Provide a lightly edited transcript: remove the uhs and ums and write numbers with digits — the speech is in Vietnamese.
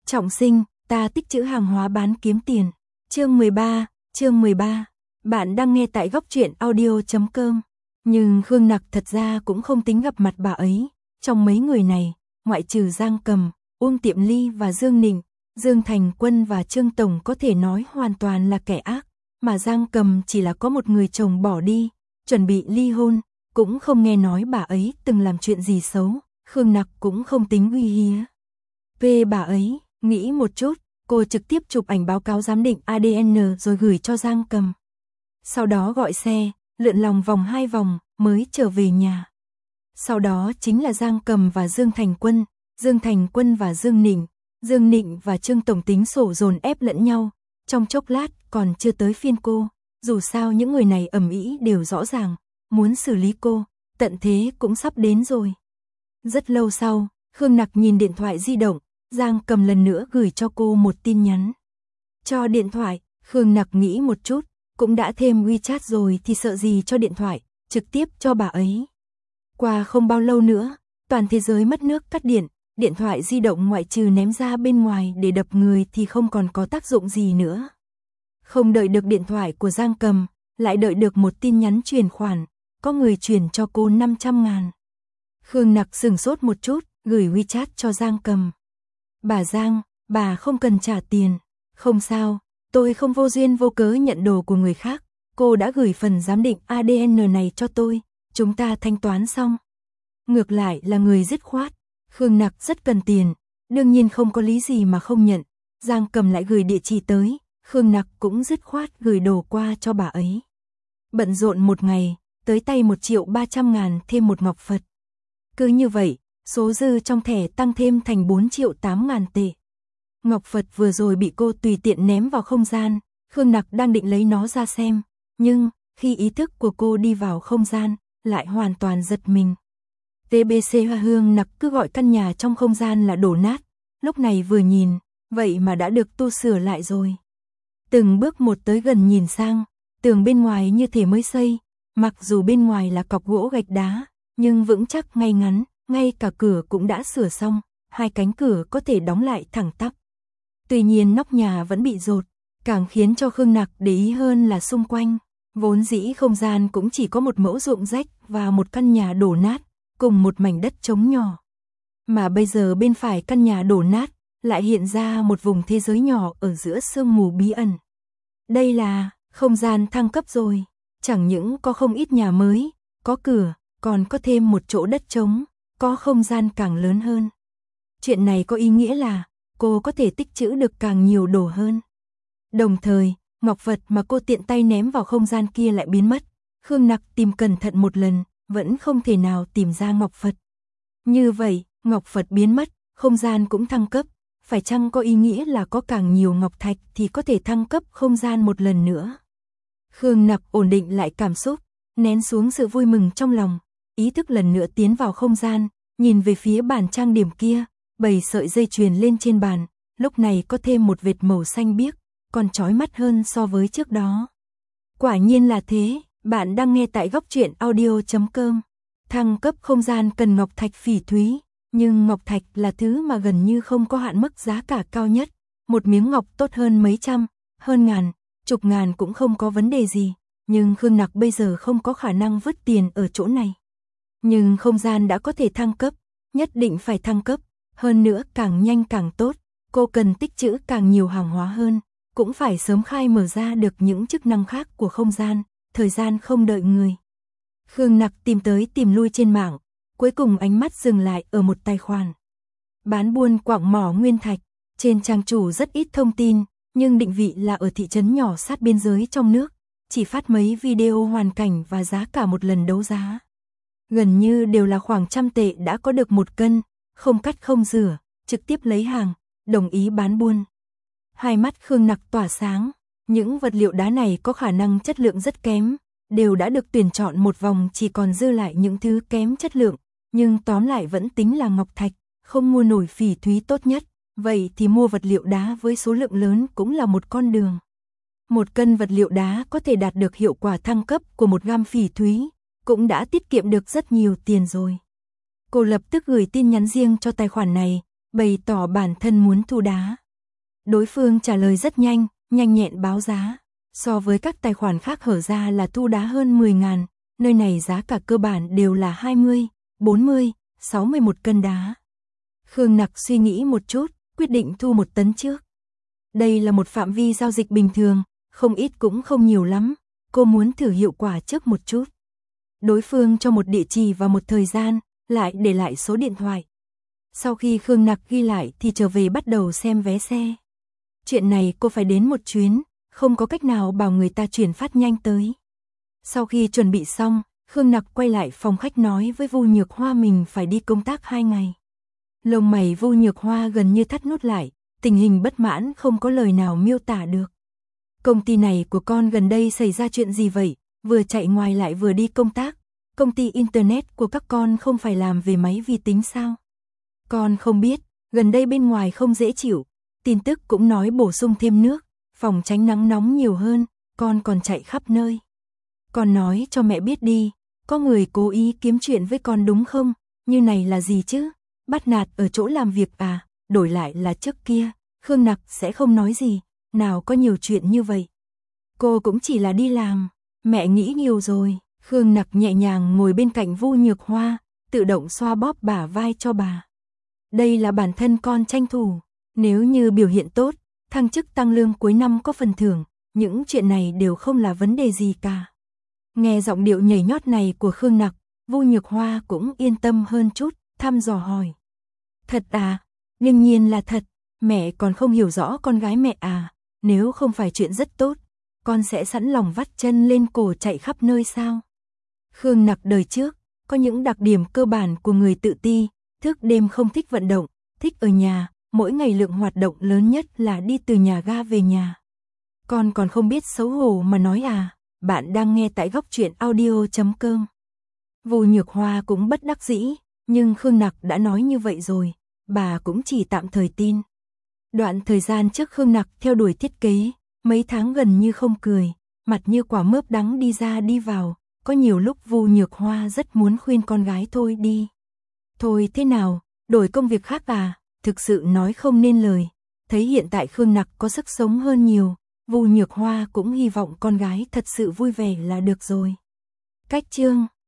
Trọng sinh, ta tích trữ hàng hóa bán kiếm tiền. Chương 13. Bạn đang nghe tại goctruyện.audio.com. Nhưng Khương Nặc thật ra cũng không tính gặp mặt bà ấy. Trong mấy người này, ngoại trừ Giang Cầm, Uông Tiệm Ly và Dương Nịnh, Dương Thành Quân và Trương Tổng có thể nói hoàn toàn là kẻ ác, mà Giang Cầm chỉ là có một người chồng bỏ đi, chuẩn bị ly hôn, cũng không nghe nói bà ấy từng làm chuyện gì xấu. Khương Nặc cũng không tính uy hiếp về bà ấy, nghĩ một chút, cô trực tiếp chụp ảnh báo cáo giám định ADN rồi gửi cho Giang Cầm. Sau đó gọi xe, lượn lòng vòng 2 vòng, mới trở về nhà. Sau đó chính là Giang Cầm và Dương Thành Quân và Dương Nịnh và Trương Tổng tính sổ dồn ép lẫn nhau, trong chốc lát còn chưa tới phiên cô, dù sao những người này ầm ĩ đều rõ ràng, muốn xử lý cô, tận thế cũng sắp đến rồi. Rất lâu sau, Khương Nặc nhìn điện thoại di động, Giang Cầm lần nữa gửi cho cô một tin nhắn. Cho điện thoại, Khương Nặc nghĩ một chút, cũng đã thêm WeChat rồi thì sợ gì cho điện thoại, trực tiếp cho bà ấy. Qua không bao lâu nữa, toàn thế giới mất nước cắt điện, điện thoại di động ngoại trừ ném ra bên ngoài để đập người thì không còn có tác dụng gì nữa. Không đợi được điện thoại của Giang Cầm, lại đợi được một tin nhắn chuyển khoản, có người chuyển cho cô 500.000. Khương Nặc sửng sốt một chút, gửi WeChat cho Giang Cầm. Bà Giang, bà không cần trả tiền. Không sao, tôi không vô duyên vô cớ nhận đồ của người khác. Cô đã gửi phần giám định ADN này cho tôi, chúng ta thanh toán xong. Ngược lại là người dứt khoát. Khương Nặc rất cần tiền, đương nhiên không có lý gì mà không nhận. Giang Cầm lại gửi địa chỉ tới, Khương Nặc cũng dứt khoát gửi đồ qua cho bà ấy. Bận rộn một ngày, tới tay 1.300.000 thêm một ngọc Phật. Cứ như vậy, số dư trong thẻ tăng thêm thành 4.800.000 tệ. Ngọc Phật vừa rồi bị cô tùy tiện ném vào không gian, Khương Nặc đang định lấy nó ra xem, nhưng khi ý thức của cô đi vào không gian, lại hoàn toàn giật mình. TBC Hoa Hương Nặc cứ gọi căn nhà trong không gian là đổ nát, lúc này vừa nhìn, vậy mà đã được tu sửa lại rồi. Từng bước một tới gần nhìn sang, tường bên ngoài như thể mới xây, mặc dù bên ngoài là cọc gỗ gạch đá, nhưng vững chắc ngay ngắn, ngay cả cửa cũng đã sửa xong, 2 cánh cửa có thể đóng lại thẳng tắp. Tuy nhiên nóc nhà vẫn bị dột, càng khiến cho Khương Nặc để ý hơn là xung quanh, vốn dĩ không gian cũng chỉ có một mẫu ruộng rách và một căn nhà đổ nát, cùng một mảnh đất trống nhỏ. Mà bây giờ bên phải căn nhà đổ nát, lại hiện ra một vùng thế giới nhỏ ở giữa sương mù bí ẩn. Đây là không gian thăng cấp rồi, chẳng những có không ít nhà mới, có cửa, còn có thêm một chỗ đất trống, có không gian càng lớn hơn. Chuyện này có ý nghĩa là cô có thể tích trữ được càng nhiều đồ hơn. Đồng thời, ngọc vật mà cô tiện tay ném vào không gian kia lại biến mất. Khương Nặc tìm cẩn thận một lần, vẫn không thể nào tìm ra ngọc Phật. Như vậy, ngọc Phật biến mất, không gian cũng thăng cấp, phải chăng có ý nghĩa là có càng nhiều ngọc thạch thì có thể thăng cấp không gian một lần nữa. Khương Nặc ổn định lại cảm xúc, nén xuống sự vui mừng trong lòng, ý thức lần nữa tiến vào không gian, nhìn về phía bàn trang điểm kia, 7 sợi dây chuyền lên trên bàn, lúc này có thêm một vệt màu xanh biếc, còn chói mắt hơn so với trước đó. Quả nhiên là thế, bạn đang nghe tại goctruyện.audio.com. Thăng cấp không gian cần ngọc thạch phỉ thúy, nhưng ngọc thạch là thứ mà gần như không có hạn mức giá cả cao nhất, một miếng ngọc tốt hơn mấy trăm, hơn ngàn, chục ngàn cũng không có vấn đề gì, nhưng Khương Nặc bây giờ không có khả năng vứt tiền ở chỗ này. Nhưng không gian đã có thể thăng cấp, nhất định phải thăng cấp, hơn nữa càng nhanh càng tốt, cô cần tích trữ càng nhiều hàng hóa hơn, cũng phải sớm khai mở ra được những chức năng khác của không gian, thời gian không đợi người. Khương Nặc tìm tới tìm lui trên mạng, cuối cùng ánh mắt dừng lại ở một tài khoản bán buôn quặng mỏ nguyên thạch, trên trang chủ rất ít thông tin, nhưng định vị là ở thị trấn nhỏ sát biên giới trong nước, chỉ phát mấy video hoàn cảnh và giá cả một lần đấu giá. Gần như đều là khoảng 100 tệ đã có được 1 cân, không cắt không rửa, trực tiếp lấy hàng, đồng ý bán buôn. Hai mắt Khương Nặc tỏa sáng, những vật liệu đá này có khả năng chất lượng rất kém, đều đã được tuyển chọn một vòng, chỉ còn dư lại những thứ kém chất lượng, nhưng tóm lại vẫn tính là ngọc thạch, không mua nổi phỉ thúy tốt nhất, vậy thì mua vật liệu đá với số lượng lớn cũng là một con đường. 1 cân vật liệu đá có thể đạt được hiệu quả thăng cấp của 1 gam phỉ thúy, cũng đã tiết kiệm được rất nhiều tiền rồi. Cô lập tức gửi tin nhắn riêng cho tài khoản này, bày tỏ bản thân muốn thu đá. Đối phương trả lời rất nhanh, nhanh nhẹn báo giá. So với các tài khoản khác hở ra là thu đá hơn 10.000, nơi này giá cả cơ bản đều là 20, 40, 60 một cân đá. Khương Nặc suy nghĩ một chút, quyết định thu 1 tấn trước. Đây là một phạm vi giao dịch bình thường, không ít cũng không nhiều lắm, cô muốn thử hiệu quả trước một chút. Đối phương cho một địa chỉ và một thời gian, lại để lại số điện thoại. Sau khi Khương Nặc ghi lại thì trở về bắt đầu xem vé xe. Chuyện này cô phải đến một chuyến, không có cách nào bảo người ta chuyển phát nhanh tới. Sau khi chuẩn bị xong, Khương Nặc quay lại phòng khách nói với Vu Nhược Hoa mình phải đi công tác 2 ngày. Lông mày Vu Nhược Hoa gần như thắt nút lại, tình hình bất mãn không có lời nào miêu tả được. Công ty này của con gần đây xảy ra chuyện gì vậy, vừa chạy ngoài lại vừa đi công tác, công ty Internet của các con không phải làm về máy vi tính sao? Con không biết, gần đây bên ngoài không dễ chịu, tin tức cũng nói bổ sung thêm nước, phòng tránh nắng nóng nhiều hơn, con còn chạy khắp nơi. Con nói cho mẹ biết đi, có người cố ý kiếm chuyện với con đúng không, như này là gì chứ, bắt nạt ở chỗ làm việc à, đổi lại là trước kia, Khương Nặc sẽ không nói gì, nào có nhiều chuyện như vậy. Cô cũng chỉ là đi làm, mẹ nghĩ nhiều rồi. Khương Nặc nhẹ nhàng ngồi bên cạnh Vu Nhược Hoa, tự động xoa bóp bả vai cho bà. Đây là bản thân con tranh thủ, nếu như biểu hiện tốt, thăng chức tăng lương cuối năm có phần thưởng, những chuyện này đều không là vấn đề gì cả. Nghe giọng điệu nhảy nhót này của Khương Nặc, Vu Nhược Hoa cũng yên tâm hơn chút, thăm dò hỏi. Thật à? Đương nhiên là thật, mẹ còn không hiểu rõ con gái mẹ à, nếu không phải chuyện rất tốt, con sẽ sẵn lòng vắt chân lên cổ chạy khắp nơi sao? Khương Nặc đời trước, có những đặc điểm cơ bản của người tự ti, thức đêm không thích vận động, thích ở nhà, mỗi ngày lượng hoạt động lớn nhất là đi từ nhà ga về nhà. Con còn không biết xấu hổ mà nói à, bạn đang nghe tại Góc Truyện Audio.com. Vu Nhược Hoa cũng bất đắc dĩ, nhưng Khương Nặc đã nói như vậy rồi, bà cũng chỉ tạm thời tin. Đoạn thời gian trước Khương Nặc theo đuổi thiết kế, mấy tháng gần như không cười, mặt như quả mướp đắng đi ra đi vào, có nhiều lúc Vu Nhược Hoa rất muốn khuyên con gái thôi đi. Thôi thế nào, đổi công việc khác à, thực sự nói không nên lời, thấy hiện tại Khương Nặc có sức sống hơn nhiều, Vu Nhược Hoa cũng hy vọng con gái thật sự vui vẻ là được rồi. Cách chương